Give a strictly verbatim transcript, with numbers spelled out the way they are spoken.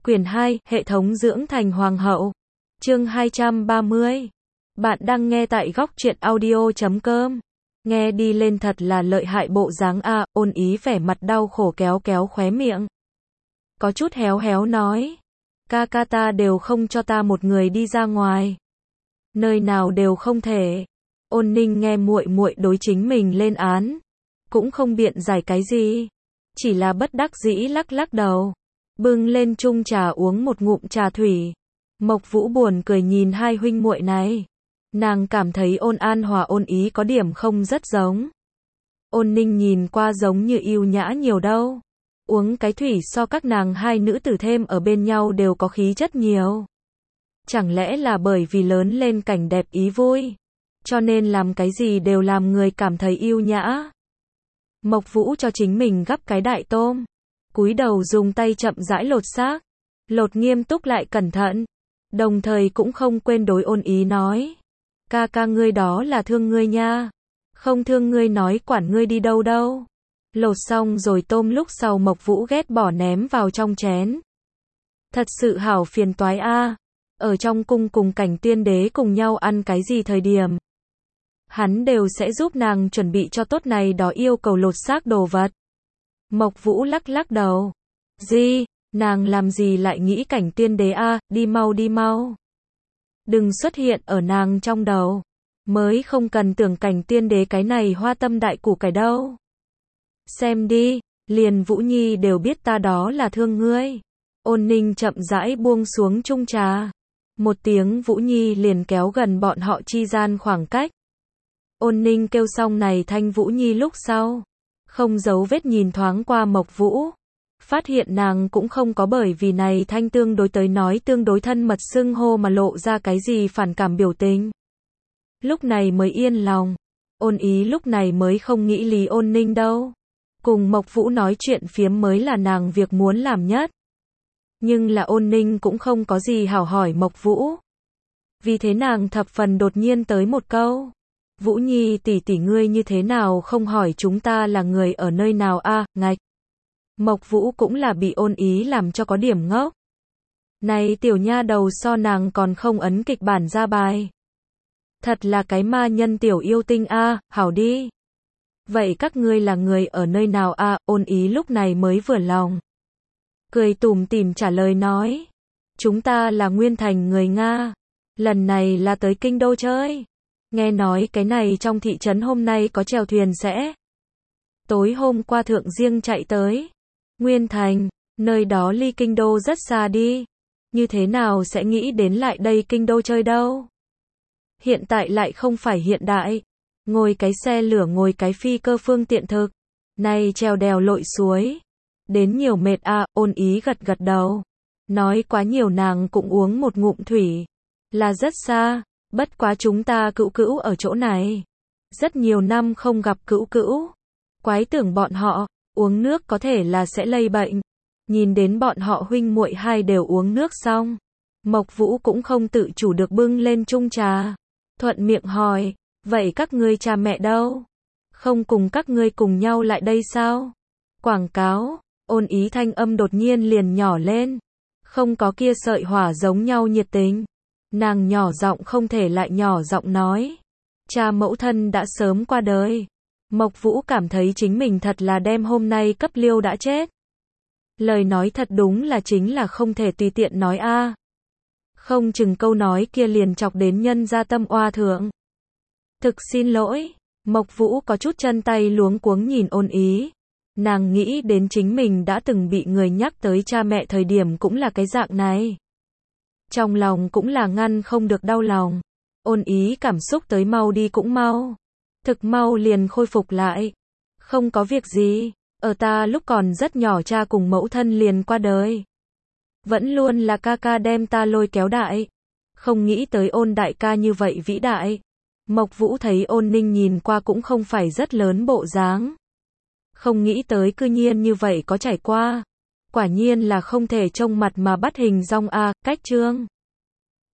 Quyển hai, Hệ thống dưỡng thành hoàng hậu. Chương hai trăm ba mươi. Bạn đang nghe tại góc truyện audio chấm com. Nghe đi lên thật là lợi hại bộ dáng a, Ôn Ý vẻ mặt đau khổ kéo kéo khóe miệng. Có chút héo héo nói. Ca ca ta đều không cho ta một người đi ra ngoài. Nơi nào đều không thể. Ôn Ninh nghe muội muội đối chính mình lên án. Cũng không biện giải cái gì. Chỉ là bất đắc dĩ lắc lắc đầu. Bưng lên chung trà uống một ngụm trà thủy. Mộc Vũ buồn cười nhìn hai huynh muội này. Nàng cảm thấy Ôn An Hòa Ôn Ý có điểm không rất giống. Ôn Ninh nhìn qua giống như yêu nhã nhiều đâu. Uống cái thủy so các nàng hai nữ tử thêm ở bên nhau đều có khí chất nhiều. Chẳng lẽ là bởi vì lớn lên cảnh đẹp ý vui, cho nên làm cái gì đều làm người cảm thấy yêu nhã. Mộc Vũ cho chính mình gắp cái đại tôm. Cúi đầu dùng tay chậm rãi lột xác. Lột nghiêm túc lại cẩn thận. Đồng thời cũng không quên đối Ôn Ý nói. Ca ca ngươi đó là thương ngươi nha. Không thương ngươi nói quản ngươi đi đâu đâu. Lột xong rồi tôm lúc sau Mộc Vũ ghét bỏ ném vào trong chén. Thật sự hảo phiền toái a. Ở trong cung cùng Cảnh Tiên Đế cùng nhau ăn cái gì thời điểm, hắn đều sẽ giúp nàng chuẩn bị cho tốt này đó yêu cầu lột xác đồ vật. Mộc Vũ lắc lắc đầu. Gì, nàng làm gì lại nghĩ Cảnh Tiên Đế a, đi mau đi mau. Đừng xuất hiện ở nàng trong đầu. Mới không cần tưởng Cảnh Tiên Đế cái này hoa tâm đại củ cải đâu. Xem đi, liền Vũ Nhi đều biết ta đó là thương ngươi. Ôn Ninh chậm rãi buông xuống chung trà. Một tiếng Vũ Nhi liền kéo gần bọn họ chi gian khoảng cách. Ôn Ninh kêu xong này thanh Vũ Nhi lúc sau, không giấu vết nhìn thoáng qua Mộc Vũ. Phát hiện nàng cũng không có bởi vì này thanh tương đối tới nói tương đối thân mật xưng hô mà lộ ra cái gì phản cảm biểu tình. Lúc này mới yên lòng. Ôn Ý lúc này mới không nghĩ lý Ôn Ninh đâu. Cùng Mộc Vũ nói chuyện phiếm mới là nàng việc muốn làm nhất. Nhưng là Ôn Ninh cũng không có gì hảo hỏi Mộc Vũ. Vì thế nàng thập phần đột nhiên tới một câu. Vũ Nhi tỷ tỷ ngươi như thế nào không hỏi chúng ta là người ở nơi nào a, à, ngạch. Mộc Vũ cũng là bị Ôn Ý làm cho có điểm ngốc. Này tiểu nha đầu so nàng còn không ấn kịch bản ra bài. Thật là cái ma nhân tiểu yêu tinh a, à, hảo đi. Vậy các ngươi là người ở nơi nào a, à, Ôn Ý lúc này mới vừa lòng. Cười tủm tỉm trả lời nói. Chúng ta là Nguyên Thành người Nga. Lần này là tới Kinh Đô chơi. Nghe nói cái này trong thị trấn hôm nay có chèo thuyền sẽ. Tối hôm qua thượng riêng chạy tới. Nguyên Thành, nơi đó ly Kinh Đô rất xa đi. Như thế nào sẽ nghĩ đến lại đây Kinh Đô chơi đâu. Hiện tại lại không phải hiện đại. Ngồi cái xe lửa ngồi cái phi cơ phương tiện thực. Này trèo đèo lội suối. Đến nhiều mệt a, à, Ôn Ý gật gật đầu. Nói quá nhiều nàng cũng uống một ngụm thủy. Là rất xa, bất quá chúng ta cữu cữu ở chỗ này. Rất nhiều năm không gặp cữu cữu. Quái tưởng bọn họ, uống nước có thể là sẽ lây bệnh. Nhìn đến bọn họ huynh muội hai đều uống nước xong. Mộc Vũ cũng không tự chủ được bưng lên chung trà. Thuận miệng hỏi, vậy các ngươi cha mẹ đâu? Không cùng các ngươi cùng nhau lại đây sao? Quảng cáo. Ôn Ý thanh âm đột nhiên liền nhỏ lên. Không có kia sợi hỏa giống nhau nhiệt tình. Nàng nhỏ giọng không thể lại nhỏ giọng nói. Cha mẫu thân đã sớm qua đời. Mộc Vũ cảm thấy chính mình thật là đem hôm nay cấp liêu đã chết. Lời nói thật đúng là chính là không thể tùy tiện nói a. À. Không chừng câu nói kia liền chọc đến nhân gia tâm oa thượng. Thực xin lỗi. Mộc Vũ có chút chân tay luống cuống nhìn Ôn Ý. Nàng nghĩ đến chính mình đã từng bị người nhắc tới cha mẹ thời điểm cũng là cái dạng này. Trong lòng cũng là ngăn không được đau lòng. Ôn Ý cảm xúc tới mau đi cũng mau. Thực mau liền khôi phục lại. Không có việc gì. Ở ta lúc còn rất nhỏ cha cùng mẫu thân liền qua đời. Vẫn luôn là ca ca đem ta lôi kéo đại. Không nghĩ tới Ôn đại ca như vậy vĩ đại. Mộc Vũ thấy Ôn Ninh nhìn qua cũng không phải rất lớn bộ dáng. Không nghĩ tới cư nhiên như vậy có trải qua. Quả nhiên là không thể trông mặt mà bắt hình dong a, cách chương.